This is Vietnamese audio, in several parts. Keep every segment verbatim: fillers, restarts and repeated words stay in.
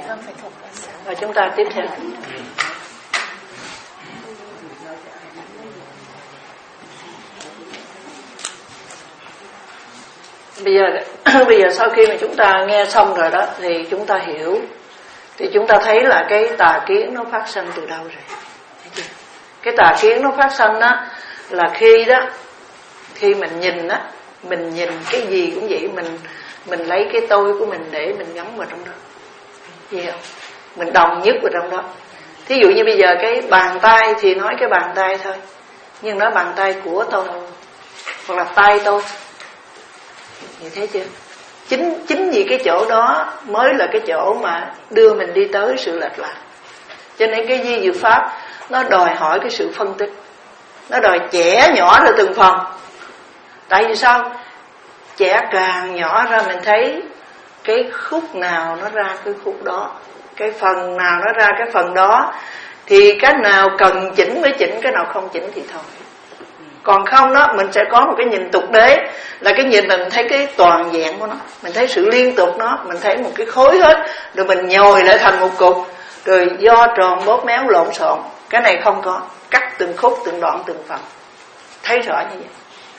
Và chúng ta tiếp theo. Bây giờ bây giờ sau khi mà chúng ta nghe xong rồi đó thì chúng ta hiểu, thì chúng ta thấy là cái tà kiến nó phát sinh từ đâu rồi. Cái tà kiến nó phát sinh đó là khi đó khi mình nhìn á, mình nhìn cái gì cũng vậy, mình mình lấy cái tôi của mình để mình ngắm vào trong đó, gì không? Mình đồng nhất vào trong đó. Thí dụ như bây giờ cái bàn tay thì nói cái bàn tay thôi, nhưng nói bàn tay của tôi hoặc là tay tôi, như thế chưa? Chính chính vì cái chỗ đó mới là cái chỗ mà đưa mình đi tới sự lệch lạc. Cho nên cái di diệu pháp nó đòi hỏi cái sự phân tích, nó đòi chẻ nhỏ ra từng phần. Tại vì sao? Chẻ càng nhỏ ra mình thấy cái khúc nào nó ra cái khúc đó, cái phần nào nó ra cái phần đó, thì cái nào cần chỉnh mới chỉnh, cái nào không chỉnh thì thôi. Còn không đó, mình sẽ có một cái nhìn tục đế, là cái nhìn mình thấy cái toàn diện của nó, mình thấy sự liên tục nó, mình thấy một cái khối hết, rồi mình nhồi lại thành một cục, rồi do tròn bóp méo lộn xộn. Cái này không có, cắt từng khúc, từng đoạn, từng phần, thấy rõ như vậy.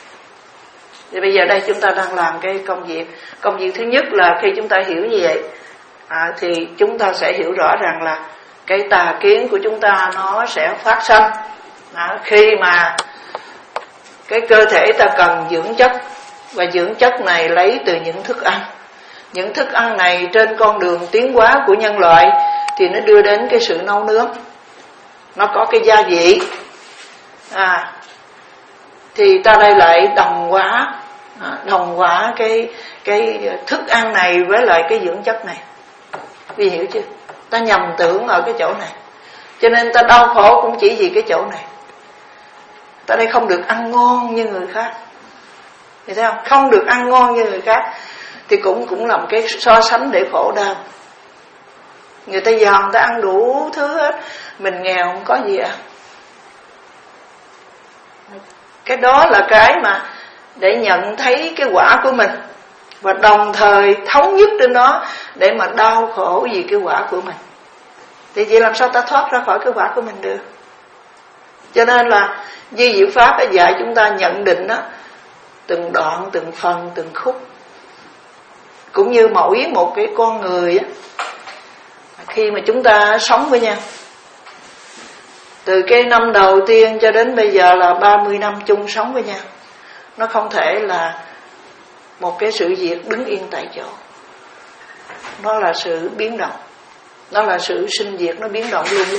Thì bây giờ đây chúng ta đang làm cái công việc. Công việc thứ nhất là khi chúng ta hiểu như vậy, à, thì chúng ta sẽ hiểu rõ rằng là cái tà kiến của chúng ta nó sẽ phát sinh à, khi mà cái cơ thể ta cần dưỡng chất, và dưỡng chất này lấy từ những thức ăn. Những thức ăn này trên con đường tiến hóa của nhân loại thì nó đưa đến cái sự nấu nướng, nó có cái gia vị à, thì ta đây lại đồng hóa à, đồng hóa cái cái thức ăn này với lại cái dưỡng chất này. Vì hiểu chưa? Ta nhầm tưởng ở cái chỗ này, cho nên ta đau khổ cũng chỉ vì cái chỗ này. Ta đây không được ăn ngon như người khác, hiểu thấy không? Không được ăn ngon như người khác thì cũng cũng làm cái so sánh để khổ đau. Người ta giàu, người ta ăn đủ thứ hết, mình nghèo không có gì ăn. Cái đó là cái mà để nhận thấy cái quả của mình, và đồng thời thống nhất trên đó để mà đau khổ vì cái quả của mình. Thì vậy làm sao ta thoát ra khỏi cái quả của mình được? Cho nên là di diệu pháp đã dạy chúng ta nhận định đó, từng đoạn, từng phần, từng khúc. Cũng như mỗi một cái con người á, khi mà chúng ta sống với nhau, từ cái năm đầu tiên cho đến bây giờ là ba mươi năm chung sống với nhau, nó không thể là một cái sự việc đứng yên tại chỗ. Nó là sự biến động, nó là sự sinh diệt, nó biến động luôn luôn.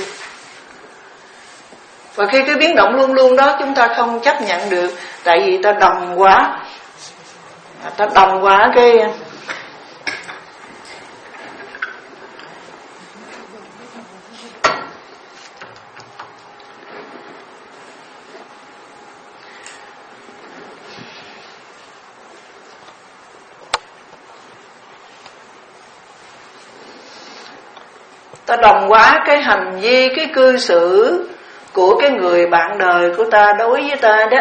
Và khi cái biến động luôn luôn đó chúng ta không chấp nhận được, tại vì ta đồng quá, ta đồng quá cái ta đồng hóa cái hành vi, cái cư xử của cái người bạn đời của ta đối với ta đó.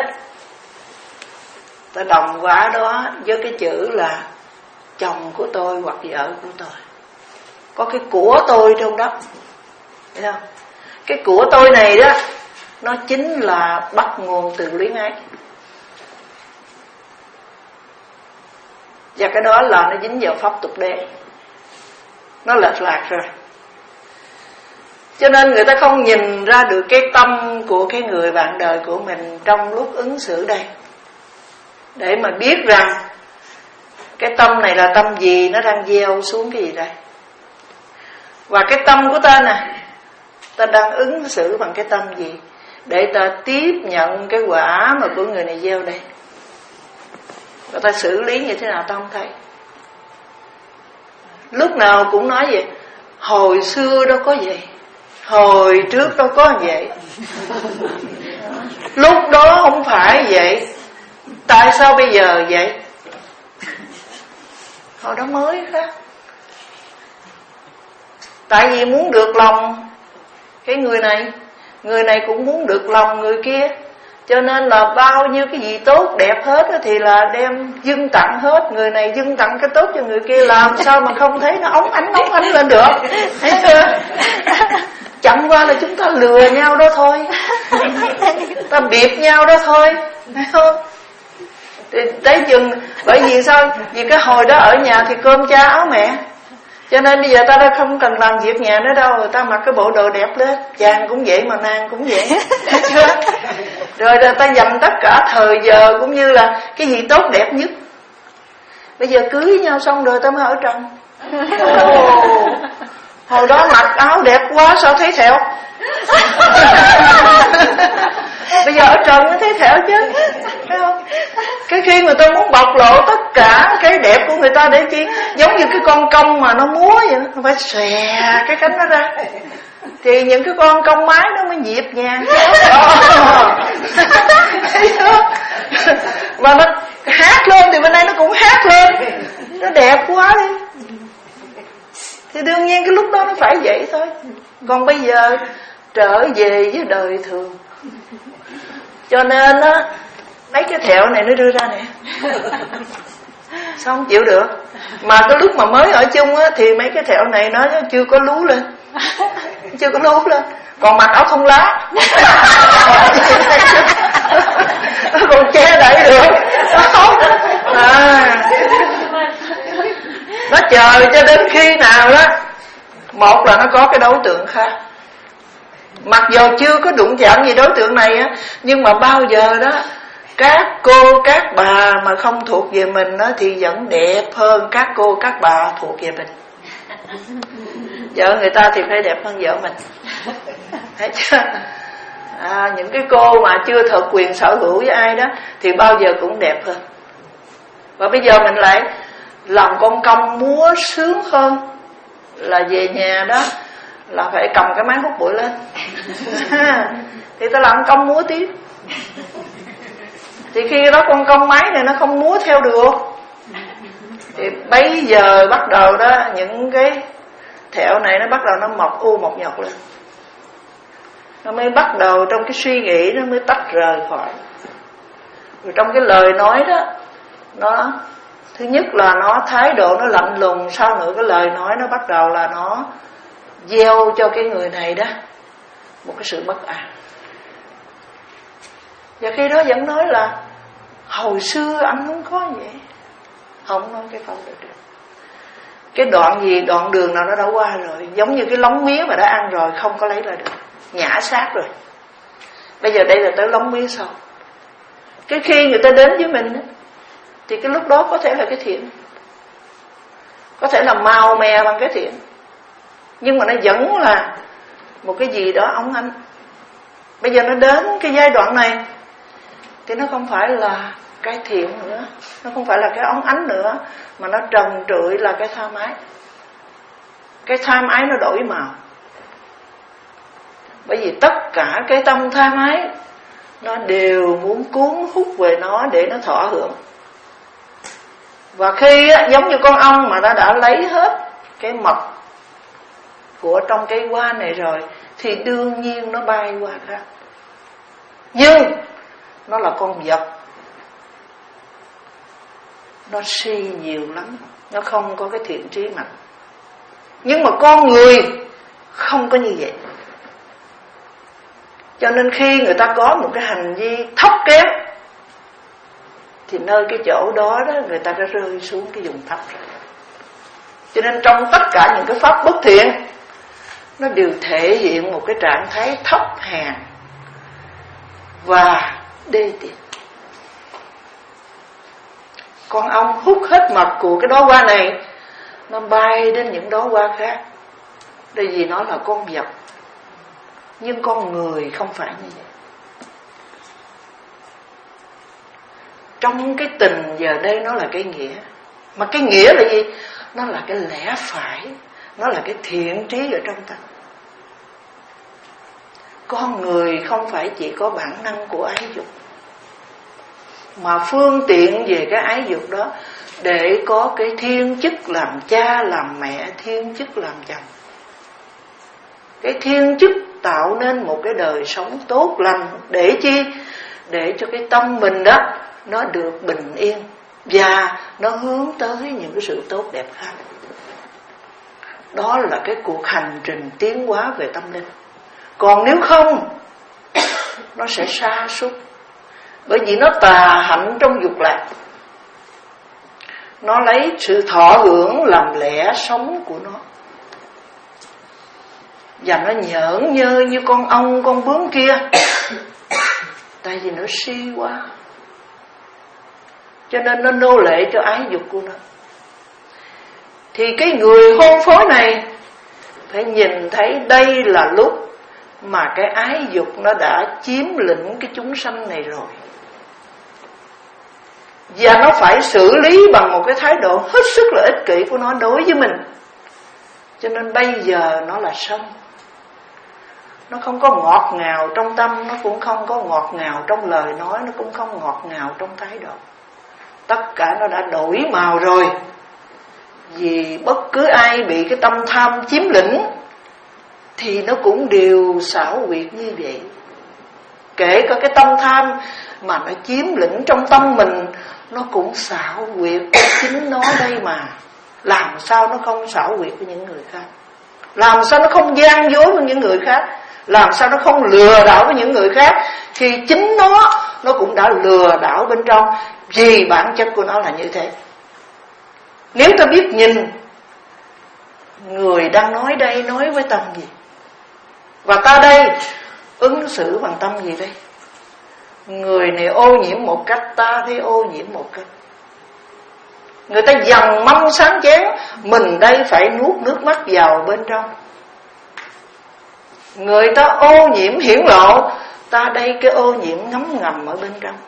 Ta đồng hóa đó với cái chữ là chồng của tôi hoặc vợ của tôi. Có cái của tôi trong đó, thấy không? Cái của tôi này đó, nó chính là bắt nguồn từ luyến ái. Và cái đó là nó dính vào pháp tục đế, nó lệch lạc rồi. Cho nên người ta không nhìn ra được cái tâm của cái người bạn đời của mình trong lúc ứng xử đây, để mà biết rằng cái tâm này là tâm gì, nó đang gieo xuống cái gì đây. Và cái tâm của ta nè, ta đang ứng xử bằng cái tâm gì, để ta tiếp nhận cái quả mà của người này gieo đây. Và ta xử lý như thế nào ta không thấy. Lúc nào cũng nói vậy, hồi xưa đâu có vậy, hồi trước đâu có vậy, lúc đó không phải vậy, tại sao bây giờ vậy? Hồi đó mới khác. Tại vì muốn được lòng cái người này, người này cũng muốn được lòng người kia, Cho nên là bao nhiêu cái gì tốt đẹp hết thì là đem dâng tặng hết. Người này dâng tặng cái tốt cho người kia, làm sao mà không thấy nó óng ánh óng ánh lên được. Thấy chưa? Chẳng qua là chúng ta lừa nhau đó thôi, ta biệp nhau đó thôi, thấy không? Thì tới chừng, bởi vì sao? Vì cái hồi đó ở nhà thì cơm cha áo mẹ, cho nên bây giờ ta đã không cần làm việc nhà nữa đâu. Người ta mặc cái bộ đồ đẹp lên, chàng cũng vậy mà nàng cũng vậy, thấy chưa? Rồi ta dành tất cả thời giờ cũng như là cái gì tốt đẹp nhất. Bây giờ cưới nhau xong rồi ta mới ở trần. Oh, hồi đó mặc áo đẹp quá sao thấy thẹo. Bây giờ ở trần mới thấy thẹo chứ, thấy không? Cái khi người ta muốn bộc lộ tất cả cái đẹp của người ta để chi? Giống như cái con công mà nó múa vậy, nó phải xòe cái cánh nó ra, thì những cái con công mái nó mới nhịp nhàng. Và nó hát lên thì bên đây nó cũng hát lên, nó đẹp quá đi. Thì đương nhiên cái lúc đó nó phải vậy thôi. Còn bây giờ trở về với đời thường. Cho nên á, mấy cái thẹo này nó đưa ra nè, sao không chịu được. Mà cái lúc mà mới ở chung á, thì mấy cái thẹo này nó chưa có lú lên, chưa có lú lên. Còn mặc áo không lá nó còn che đậy được, không à. Nó chờ cho đến khi nào đó, một là nó có cái đối tượng khác, mặc dù chưa có đụng chạm gì đối tượng này á, nhưng mà bao giờ đó các cô các bà mà không thuộc về mình đó thì vẫn đẹp hơn các cô các bà thuộc về mình. Vợ người ta thì phải đẹp hơn vợ mình, thấy chưa? À, những cái cô mà chưa thực quyền sở hữu với ai đó thì bao giờ cũng đẹp hơn. Và bây giờ mình lại làm con công múa sướng hơn, là về nhà đó là phải cầm cái máy hút bụi lên thì ta làm công múa tiếp. Thì khi đó con công máy này nó không múa theo được, thì bấy giờ bắt đầu đó những cái thẹo này nó bắt đầu nó mọc u mọc nhọc lên. Nó mới bắt đầu trong cái suy nghĩ nó mới tách rời khỏi. Rồi trong cái lời nói đó, nó thứ nhất là nó thái độ nó lạnh lùng, sau nữa cái lời nói nó bắt đầu là nó gieo cho cái người này đó một cái sự bất an. Và khi đó vẫn nói là hồi xưa anh không có vậy, không nói cái câu đó được. Cái đoạn gì, đoạn đường nào nó đã qua rồi, giống như cái lóng mía mà đã ăn rồi không có lấy lại được, nhả xác rồi. Bây giờ đây là tới lóng mía sau. Cái khi người ta đến với mình thì cái lúc đó có thể là cái thiện, có thể là màu mè bằng cái thiện, nhưng mà nó vẫn là một cái gì đó óng ánh. Bây giờ nó đến cái giai đoạn này thì nó không phải là cái thiện nữa, nó không phải là cái óng ánh nữa, mà nó trần trụi là cái tham ái. Cái tham ái nó đổi màu, bởi vì tất cả cái tâm tham ái nó đều muốn cuốn hút về nó để nó thọ hưởng. Và khi á, giống như con ong mà nó đã lấy hết cái mật của trong cây hoa này rồi thì đương nhiên nó bay qua khác. Nhưng nó là con vật, nó si nhiều lắm, nó không có cái thiện trí mạnh. Nhưng mà con người không có như vậy. Cho nên khi người ta có một cái hành vi thấp kém thì nơi cái chỗ đó đó người ta đã rơi xuống cái vùng thấp rồi. Cho nên trong tất cả những cái pháp bất thiện, nó đều thể hiện một cái trạng thái thấp hèn và đê tiện. Con ong hút hết mật của cái đóa hoa này, nó bay đến những đóa hoa khác, bởi vì nó là con vật. Nhưng con người không phải như vậy. Trong cái tình giờ đây nó là cái nghĩa. Mà cái nghĩa là gì? Nó là cái lẽ phải, nó là cái thiện trí ở trong ta. Con người không phải chỉ có bản năng của ái dục, mà phương tiện về cái ái dục đó để có cái thiên chức làm cha, làm mẹ, thiên chức làm chồng. Cái thiên chức tạo nên một cái đời sống tốt lành để chi? để cho cái tâm mình đó nó được bình yên và nó hướng tới những cái sự tốt đẹp khác. Đó là cái cuộc hành trình tiến hóa về tâm linh. Còn nếu không, nó sẽ sa sút, bởi vì nó tà hạnh trong dục lạc. Nó lấy sự thọ hưởng làm lẽ sống của nó, và nó nhởn nhơ như con ong con bướm kia. Tại vì nó si quá, cho nên nó nô lệ cho ái dục của nó. Thì cái người hôn phối này phải nhìn thấy đây là lúc mà cái ái dục nó đã chiếm lĩnh cái chúng sanh này rồi, và nó phải xử lý bằng một cái thái độ hết sức là ích kỷ của nó đối với mình. Cho nên bây giờ nó là sân. Nó không có ngọt ngào trong tâm, nó cũng không có ngọt ngào trong lời nói, nó cũng không ngọt ngào trong thái độ. Tất cả nó đã đổi màu rồi. Vì bất cứ ai bị cái tâm tham chiếm lĩnh thì nó cũng đều xảo quyệt như vậy. Kể cả cái tâm tham mà nó chiếm lĩnh trong tâm mình, nó cũng xảo quyệt với chính nó đây mà. Làm sao nó không xảo quyệt với những người khác? Làm sao nó không gian dối với những người khác? Làm sao nó không lừa đảo với những người khác, khi chính nó nó cũng đã lừa đảo bên trong, vì bản chất của nó là như thế. Nếu ta biết nhìn người đang nói đây nói với tâm gì, và ta đây ứng xử bằng tâm gì đây? Người này ô nhiễm một cách, ta thấy ô nhiễm một cách. Người ta dằn mâm sáng chén, mình đây phải nuốt nước mắt vào bên trong. Người ta ô nhiễm hiển lộ, ta đây cái ô nhiễm ngấm ngầm ở bên trong.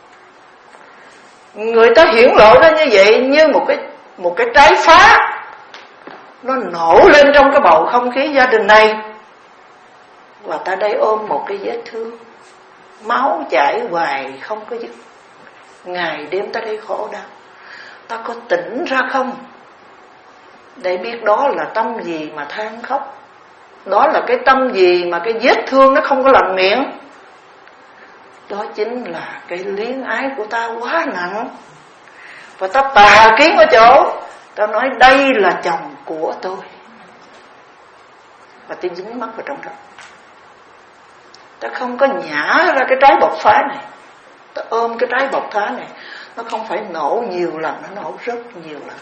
Người ta hiển lộ ra như vậy như một cái một cái trái phá, nó nổ lên trong cái bầu không khí gia đình này, và ta đây ôm một cái vết thương, máu chảy hoài không có dứt. Ngày đêm ta đây khổ đau. Ta có tỉnh ra không để biết đó là tâm gì mà than khóc? Đó là cái tâm gì mà cái vết thương nó không có lành miệng? Đó chính là cái luyến ái của ta quá nặng. Và ta tà kiến ở chỗ ta nói đây là chồng của tôi, và ta dính mắc vào trong đó. Ta không có nhả ra cái trái bộc phá này. Ta ôm cái trái bộc phá này, nó không phải nổ nhiều lần, nó nổ rất nhiều lần.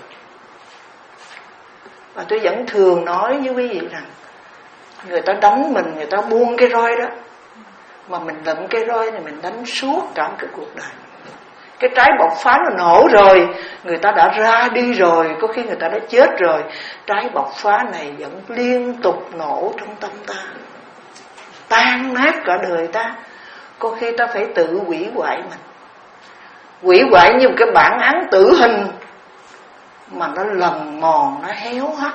Và tôi vẫn thường nói với quý vị rằng, người ta đánh mình, người ta buông cái roi đó, mà mình lụm cái roi này mình đánh suốt cả cái cuộc đời. Cái trái bộc phá nó nổ rồi, người ta đã ra đi rồi, có khi người ta đã chết rồi, trái bộc phá này vẫn liên tục nổ trong tâm ta, tan nát cả đời ta. Có khi ta phải tự hủy hoại mình, hủy hoại như một cái bản án tử hình mà nó lần mòn, nó héo hắt.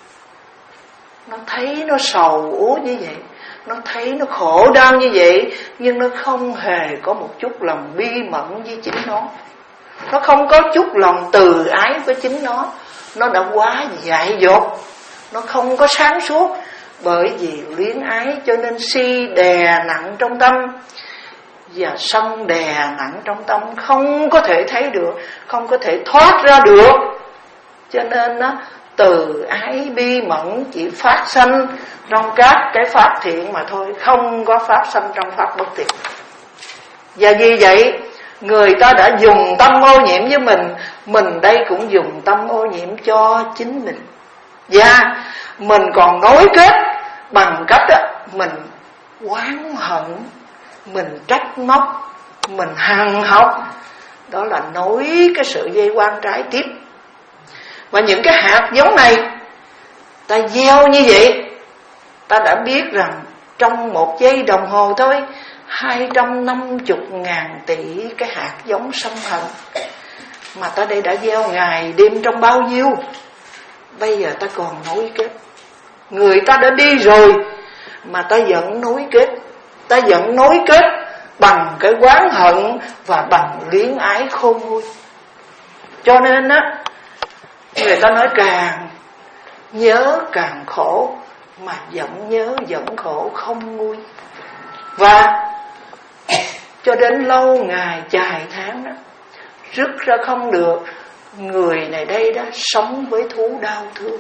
Nó thấy nó sầu uất như vậy, nó thấy nó khổ đau như vậy, nhưng nó không hề có một chút lòng bi mẫn với chính nó. Nó không có chút lòng từ ái với chính nó. Nó đã quá dại dột, nó không có sáng suốt. Bởi vì luyến ái cho nên si đè nặng trong tâm, và sân đè nặng trong tâm, không có thể thấy được, không có thể thoát ra được. Cho nên nó từ ái bi mẫn chỉ phát sanh trong các cái pháp thiện mà thôi, không có phát sanh trong pháp bất thiện. Và vì vậy người ta đã dùng tâm ô nhiễm với mình, mình đây cũng dùng tâm ô nhiễm cho chính mình. Và mình còn nối kết bằng cách đó, mình oán hận, mình trách móc, mình hằn học. Đó là nối cái sự dây quan trái tiếp. Và những cái hạt giống này ta gieo như vậy, ta đã biết rằng trong một giây đồng hồ thôi, hai trăm năm mươi ngàn tỷ cái hạt giống sân hận mà ta đây đã gieo ngày đêm trong bao nhiêu. Bây giờ ta còn nối kết. Người ta đã đi rồi mà ta vẫn nối kết. Ta vẫn nối kết bằng cái oán hận và bằng luyến ái khôn nguôi. Cho nên á, người ta nói càng nhớ càng khổ, mà vẫn nhớ vẫn khổ không nguôi. Và cho đến lâu ngày dài tháng đó, rứt ra không được. Người này đây đó sống với thú đau thương.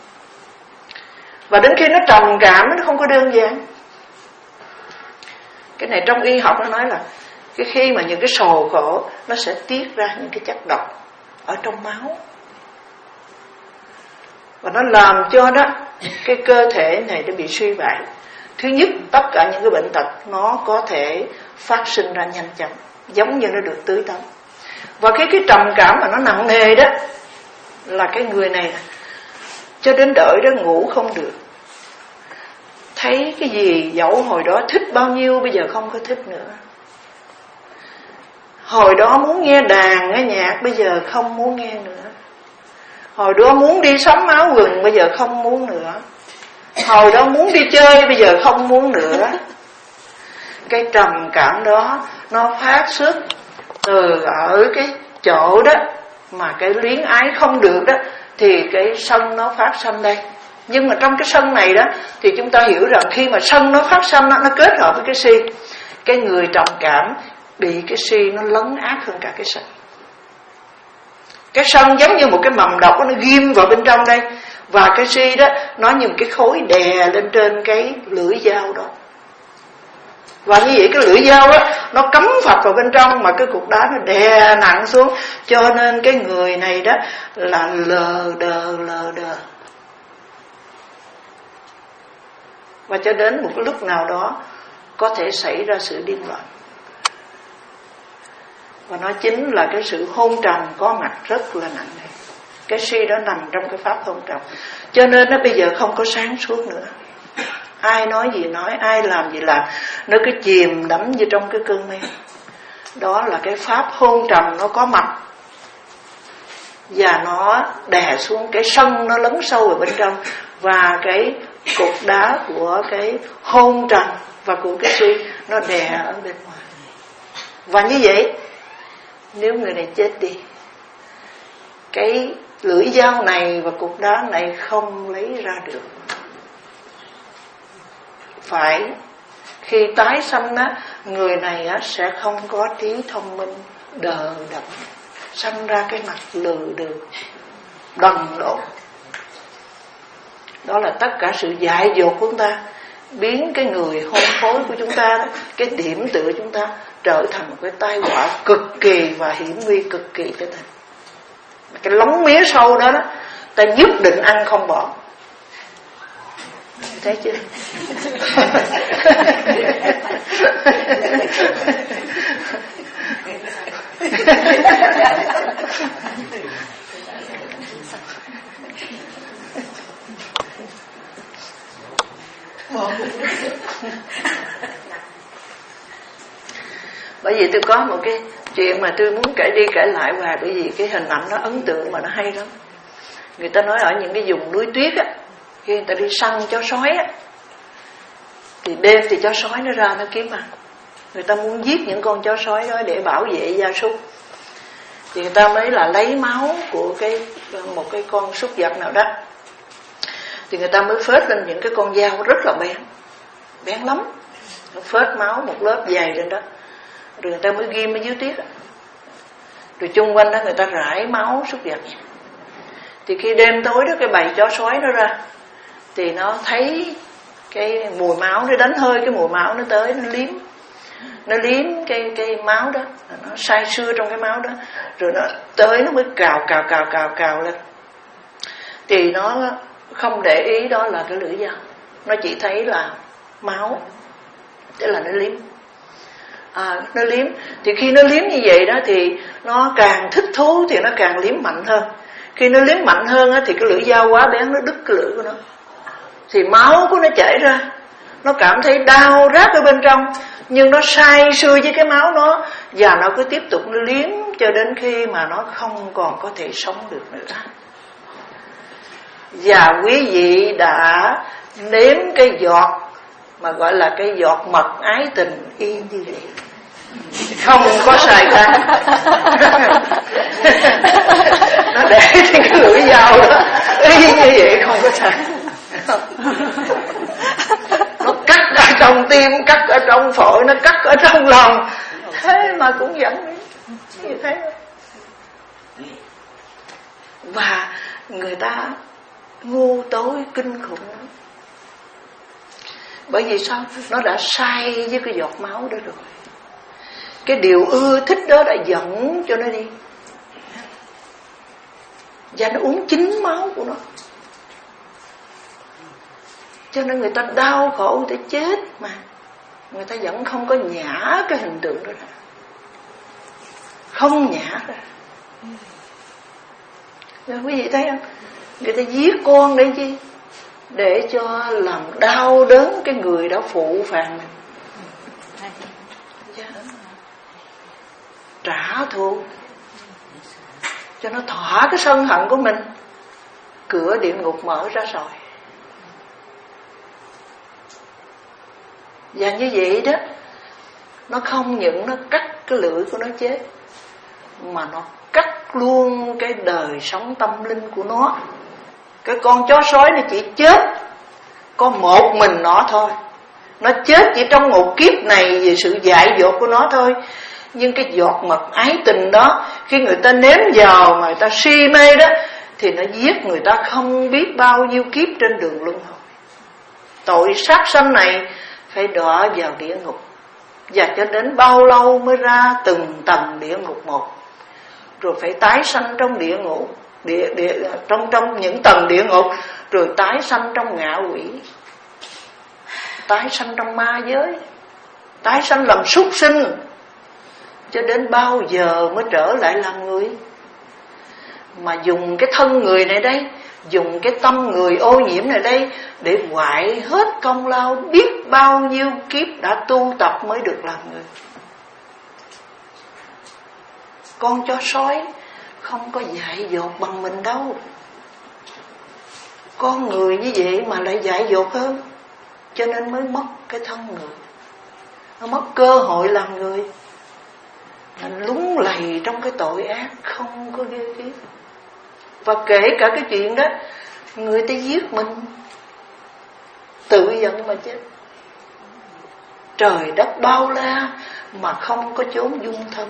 Và đến khi nó trầm cảm, nó không có đơn giản. Cái này trong y học nó nói là cái khi mà những cái sầu khổ nó sẽ tiết ra những cái chất độc ở trong máu, và nó làm cho đó cái cơ thể này nó bị suy bại. Thứ nhất, tất cả những cái bệnh tật nó có thể phát sinh ra nhanh chóng, giống như nó được tưới tắm. Và cái cái trầm cảm mà nó nặng nề đó là cái người này cho đến đợi đó ngủ không được, thấy cái gì dẫu hồi đó thích bao nhiêu bây giờ không có thích nữa, hồi đó muốn nghe đàn nghe nhạc bây giờ không muốn nghe nữa, hồi đó muốn đi sắm áo quần bây giờ không muốn nữa, hồi đó muốn đi chơi bây giờ không muốn nữa. Cái trầm cảm đó nó phát xuất từ ở cái chỗ đó mà cái luyến ái không được đó, thì cái sân nó phát sanh đây. Nhưng mà trong cái sân này đó thì chúng ta hiểu rằng khi mà sân nó phát sanh, nó, nó kết hợp với cái si, cái người trầm cảm bị cái si nó lấn át hơn cả cái sân. Cái sân giống như một cái mầm độc, nó ghim vào bên trong đây, và cái si đó nó như một cái khối đè lên trên cái lưỡi dao đó. Và như vậy cái lưỡi dao đó nó cắm phập vào bên trong, mà cái cục đá nó đè nặng xuống, cho nên cái người này đó là lờ đờ lờ đờ. Và cho đến một cái lúc nào đó có thể xảy ra sự điên loạn. Và nó chính là cái sự hôn trầm có mặt rất là nặng nề. Cái si đó nằm trong cái pháp hôn trầm, cho nên nó bây giờ không có sáng suốt nữa. Ai nói gì nói, ai làm gì làm, nó cứ chìm đắm như trong cái cơn mê. Đó là cái pháp hôn trầm nó có mặt, và nó đè xuống cái sân, nó lấn sâu vào bên trong, và cái cục đá của cái hôn trầm và của cái si nó đè ở bên ngoài. Và như vậy, nếu người này chết đi, cái lưỡi dao này và cục đá này không lấy ra được. Phải khi tái sanh á, người này á sẽ không có trí thông minh, đờ đẫn, sanh ra cái mặt lừ đừ, đần độn. Đó là tất cả sự dại dột của chúng ta, biến cái người hôn phối của chúng ta đó, cái điểm tựa chúng ta trở thành một cái tai họa cực kỳ và hiểm nguy cực kỳ cho ta. Cái lóng mía sâu đó, đó ta nhất định ăn không bỏ. Thấy chưa? Bởi vì tôi có một cái chuyện mà tôi muốn kể đi kể lại hoài, bởi vì cái hình ảnh nó ấn tượng mà nó hay lắm. Người ta nói ở những cái vùng núi tuyết á, khi người ta đi săn chó sói á, thì đêm thì chó sói nó ra nó kiếm ăn. Người ta muốn giết những con chó sói đó để bảo vệ gia súc, thì người ta mới là lấy máu của cái một cái con súc vật nào đó, thì người ta mới phết lên những cái con dao rất là bén, bén lắm, nó phết máu một lớp dày lên đó, rồi người ta mới ghim ở dưới tuyết đó. Rồi chung quanh đó người ta rải máu súc vật. Thì khi đêm tối đó cái bầy chó sói nó ra, thì nó thấy cái mùi máu, nó đánh hơi cái mùi máu, nó tới nó liếm, nó liếm cái cái máu đó, nó say sưa trong cái máu đó, rồi nó tới nó mới cào cào cào cào cào lên. Thì nó không để ý đó là cái lưỡi dao, nó chỉ thấy là máu, tức là nó liếm. À, nó liếm, thì khi nó liếm như vậy đó thì nó càng thích thú thì nó càng liếm mạnh hơn. Khi nó liếm mạnh hơn á, thì cái lưỡi dao quá bén, nó đứt cái lưỡi của nó, thì máu của nó chảy ra, nó cảm thấy đau rát ở bên trong, nhưng nó say sưa với cái máu nó, và nó cứ tiếp tục nó liếm cho đến khi mà nó không còn có thể sống được nữa. Và quý vị đã nếm cái giọt mà gọi là cái giọt mật ái tình y như vậy, không có sai khác. Nó để trên cái lưỡi dao đó y như vậy, không có sai. Nó cắt ở trong tim, cắt ở trong phổi, nó cắt ở trong lòng, thế mà cũng dẫn đi như thế. Và người ta ngu tối kinh khủng lắm. Bởi vì sao? Nó đã say với cái giọt máu đó rồi. Cái điều ưa thích đó đã dẫn cho nó đi, và nó uống chính máu của nó. Cho nên người ta đau khổ tới chết mà người ta vẫn không có nhả cái hình tượng đó ra, không nhả ra. Rồi quý vị thấy không? Người ta giết con để chi? Để cho làm đau đớn cái người đã phụ phàng mình, trả thù cho nó thỏa cái sân hận của mình. Cửa địa ngục mở ra rồi. Và như vậy đó, nó không những nó cắt cái lưỡi của nó chết, mà nó cắt luôn cái đời sống tâm linh của nó. Cái con chó sói nó chỉ chết có một mình nó thôi. Nó chết chỉ trong một kiếp này vì sự dại dột của nó thôi. Nhưng cái giọt mật ái tình đó, khi người ta nếm vào mà người ta si mê đó, thì nó giết người ta không biết bao nhiêu kiếp trên đường luân hồi. Tội sát sanh này phải đọa vào địa ngục. Và cho đến bao lâu mới ra từng tầng địa ngục một, rồi phải tái sanh trong địa ngục, địa, địa, trong, trong những tầng địa ngục, rồi tái sanh trong ngạ quỷ, tái sanh trong ma giới, tái sanh làm súc sinh. Cho đến bao giờ mới trở lại làm người? Mà dùng cái thân người này đây, dùng cái tâm người ô nhiễm này đây để hoại hết công lao biết bao nhiêu kiếp đã tu tập mới được làm người. Con chó sói không có dại dột bằng mình đâu. Con người như vậy mà lại dại dột hơn, cho nên mới mất cái thân người, nó mất cơ hội làm người. Mình lúng lầy trong cái tội ác không có ghê gớm. Và kể cả cái chuyện đó, người ta giết mình, tự giận mà chết. Trời đất bao la mà không có chốn dung thân,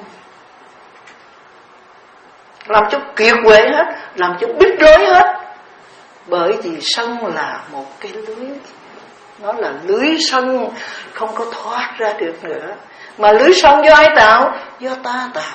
làm cho kiệt quệ hết, làm cho bít rối hết. Bởi vì sân là một cái lưới, nó là lưới sân không có thoát ra được nữa. Mà lưới sân do ai tạo? Do ta tạo.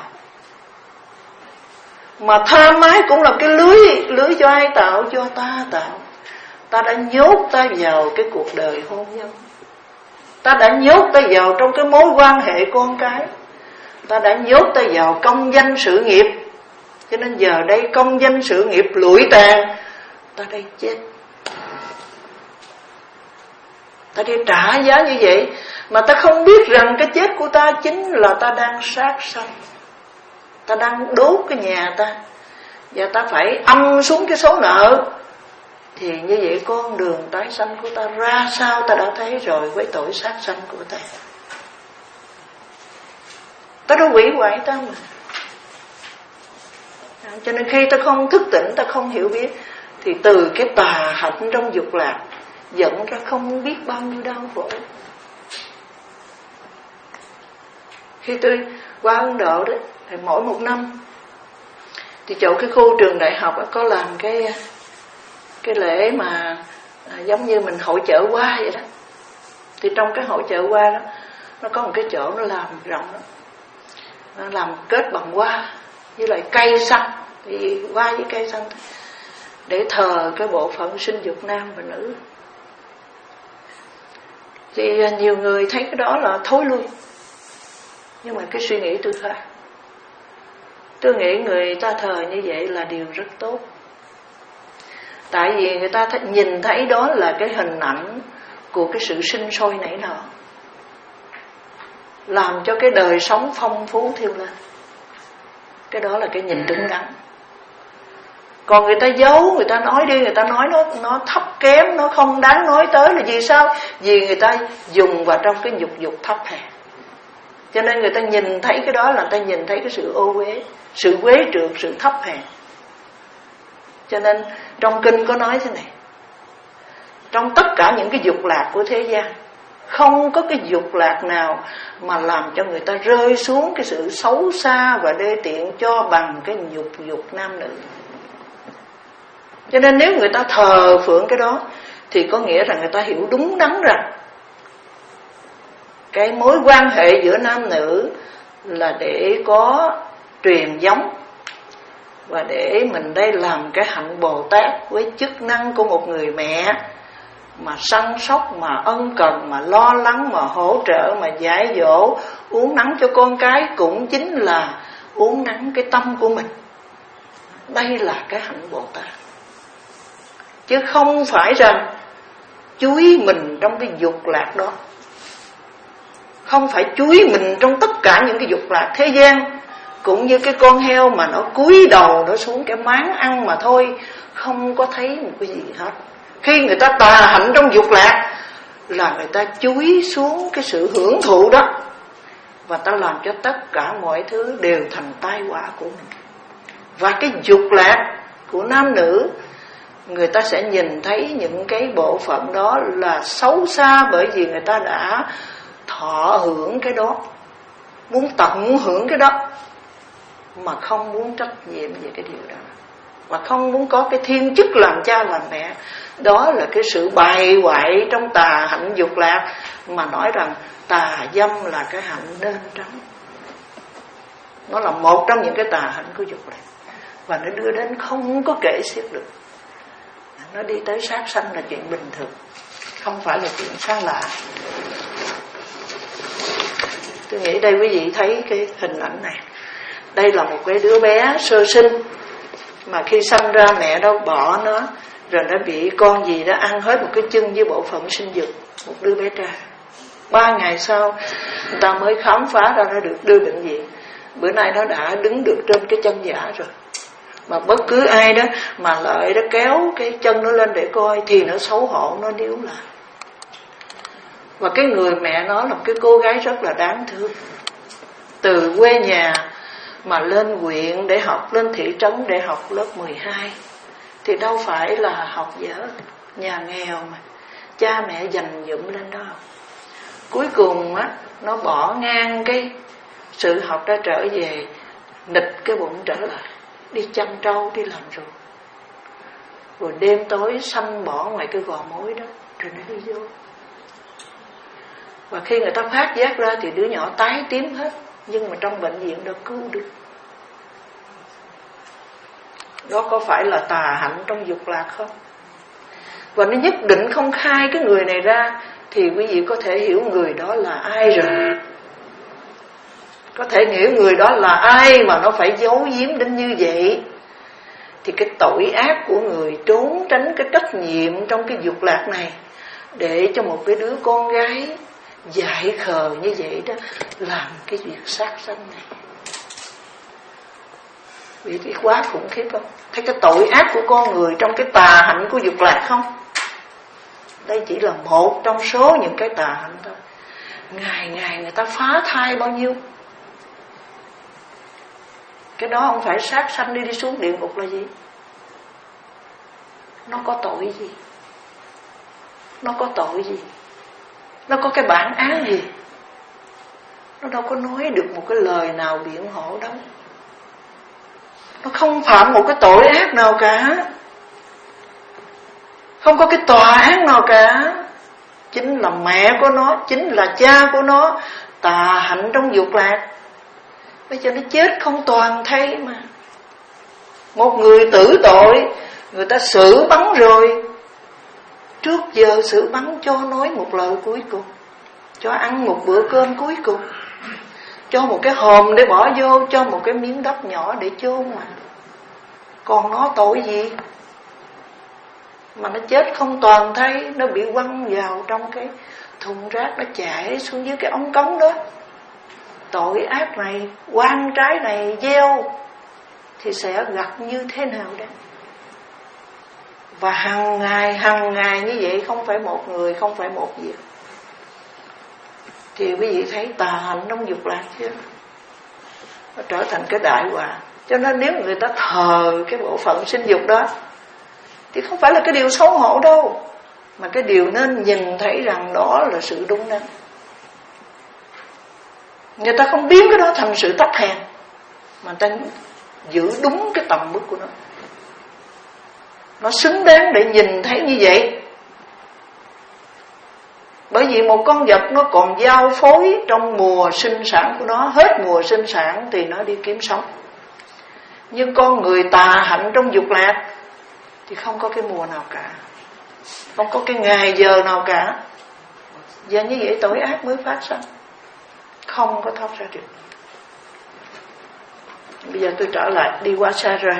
Mà tham ái cũng là cái lưới, lưới do ai tạo? Do ta tạo. Ta đã nhốt ta vào cái cuộc đời hôn nhân, ta đã nhốt ta vào trong cái mối quan hệ con cái, ta đã nhốt ta vào công danh sự nghiệp. Cho nên giờ đây công danh sự nghiệp lụi tàn, ta đây chết. Ta đi trả giá như vậy, mà ta không biết rằng cái chết của ta chính là ta đang sát sanh, ta đang đốt cái nhà ta, và ta phải âm xuống cái số nợ. Thì như vậy con đường tái sanh của ta ra sao ta đã thấy rồi với tội sát sanh của ta. Ta đã hủy hoại ta mà. Cho nên khi ta không thức tỉnh, ta không hiểu biết, thì từ cái tà hạnh trong dục lạc dẫn ra không biết bao nhiêu đau khổ. Khi tôi qua Ấn Độ đó, thì mỗi một năm thì chỗ cái khu trường đại học có làm cái cái lễ mà à, giống như mình hội chợ hoa vậy đó. Thì trong cái hội chợ hoa đó, nó có một cái chỗ nó làm rộng đó, nó làm kết bằng hoa với lại cây xanh, thì hoa với cây xanh để thờ cái bộ phận sinh dục nam và nữ. Thì nhiều người thấy cái đó là thối lui, nhưng mà cái suy nghĩ tôi khác. Tôi nghĩ người ta thờ như vậy là điều rất tốt. Tại vì người ta th- nhìn thấy đó là cái hình ảnh của cái sự sinh sôi nảy nở, làm cho cái đời sống phong phú thiêu lên. Cái đó là cái nhìn đúng đắn. Còn người ta giấu, người ta nói đi, người ta nói nó nó thấp kém, nó không đáng nói tới là vì sao? Vì người ta dùng vào trong cái nhục dục thấp hèn. Cho nên người ta nhìn thấy cái đó là người ta nhìn thấy cái sự ô uế, sự quế trượt, sự thấp hèn. Cho nên trong kinh có nói thế này: trong tất cả những cái dục lạc của thế gian, Không có cái dục lạc nào mà làm cho người ta rơi xuống cái sự xấu xa và đê tiện cho bằng cái nhục dục nam nữ. Cho nên nếu người ta thờ phượng cái đó thì có nghĩa rằng người ta hiểu đúng đắn rằng cái mối quan hệ giữa nam nữ là để có truyền giống, và để mình đây làm cái hạnh Bồ Tát với chức năng của một người mẹ, mà săn sóc, mà ân cần, mà lo lắng, mà hỗ trợ, mà dạy dỗ, uốn nắn cho con cái, cũng chính là uốn nắn cái tâm của mình. Đây là cái hạnh Bồ Tát, chứ không phải rằng chúi mình trong cái dục lạc đó. Không phải chúi mình trong tất cả những cái dục lạc thế gian, cũng như cái con heo mà nó cúi đầu nó xuống cái máng ăn mà thôi, không có thấy một cái gì hết. Khi người ta tà hạnh trong dục lạc là người ta chúi xuống cái sự hưởng thụ đó, và ta làm cho tất cả mọi thứ đều thành tai họa của mình. Và cái dục lạc của nam nữ, người ta sẽ nhìn thấy những cái bộ phận đó là xấu xa, bởi vì người ta đã thọ hưởng cái đó, muốn tận hưởng cái đó, mà không muốn trách nhiệm về cái điều đó, và không muốn có cái thiên chức làm cha làm mẹ. Đó là cái sự bài hoại trong tà hạnh dục lạc, mà nói rằng tà dâm là cái hạnh nên tránh. Nó là một trong những cái tà hạnh của dục lạc, và nó đưa đến không có kể xiết được. Nó đi tới sát sanh là chuyện bình thường, không phải là chuyện xa lạ. Tôi nghĩ đây quý vị thấy cái hình ảnh này. Đây là một cái đứa bé sơ sinh, mà khi sanh ra mẹ đâu bỏ nó, rồi nó bị con gì đó ăn hết một cái chân với bộ phận sinh dục, một đứa bé trai. Ba ngày sau người ta mới khám phá ra nó được đưa bệnh viện. Bữa nay nó đã đứng được trên cái chân giả rồi. Mà bất cứ ai đó mà lợi đó kéo cái chân nó lên để coi thì nó xấu hổ, nó níu lại. Và cái người mẹ nó là một cái cô gái rất là đáng thương. Từ quê nhà mà lên huyện để học, lên thị trấn để học lớp mười hai, thì đâu phải là học dở, nhà nghèo mà cha mẹ dành dụm lên đó. Cuối cùng á, nó bỏ ngang cái sự học ra, trở về nịch cái bụng trở lại, đi chăn trâu, đi làm ruộng. Rồi đêm tối sanh bỏ ngoài cái gò mối đó, rồi nó đi vô. Và khi người ta phát giác ra thì đứa nhỏ tái tím hết, nhưng mà trong bệnh viện đâu cứu được. Đó có phải là tà hạnh trong dục lạc không? Và nó nhất định không khai cái người này ra, thì quý vị có thể hiểu người đó là ai rồi. Có thể hiểu người đó là ai mà nó phải giấu giếm đến như vậy. Thì cái tội ác của người trốn tránh cái trách nhiệm trong cái dục lạc này, để cho một cái đứa con gái dại khờ như vậy đó làm cái việc sát sanh này. Vì cái quá khủng khiếp không? Thấy cái tội ác của con người trong cái tà hạnh của dục lạc không? Đây chỉ là một trong số những cái tà hạnh thôi. Ngày ngày người ta phá thai bao nhiêu. Cái đó không phải sát sanh đi đi xuống địa ngục là gì? Nó có tội gì? Nó có tội gì? Nó có cái bản án gì? Nó đâu có nói được một cái lời nào biện hộ đâu. Nó không phạm một cái tội ác nào cả, không có cái tòa án nào cả. Chính là mẹ của nó, chính là cha của nó tà hạnh trong dục lạc. Bây giờ nó chết không toàn thấy mà. Một người tử tội, người ta xử bắn rồi, trước giờ xử bắn cho nói một lời cuối cùng, cho ăn một bữa cơm cuối cùng, cho một cái hòm để bỏ vô, cho một cái miếng đất nhỏ để chôn mà. Còn nó tội gì mà nó chết không toàn thấy, nó bị quăng vào trong cái thùng rác, nó chảy xuống dưới cái ống cống đó. Tội ác này, oan trái này gieo thì sẽ gặp như thế nào đấy. Và hàng ngày, hàng ngày như vậy, không phải một người, không phải một việc. Thì quý vị thấy tà hạnh trong dục lạc chưa? Nó trở thành cái đại họa. Cho nên nếu người ta thờ cái bộ phận sinh dục đó thì không phải là cái điều xấu hổ đâu. mà cái điều nên nhìn thấy rằng đó là sự đúng đắn. Người ta không biến cái đó thành sự thấp hèn, mà người ta giữ đúng cái tầm mức của nó. Nó xứng đáng để nhìn thấy như vậy. Bởi vì một con vật nó còn giao phối trong mùa sinh sản của nó, hết mùa sinh sản thì nó đi kiếm sống. Nhưng con người tà hạnh trong dục lạc thì không có cái mùa nào cả, không có cái ngày giờ nào cả. Và như vậy tội ác mới phát sinh, không có thoát ra được. Bây giờ tôi trở lại, đi qua xa rồi.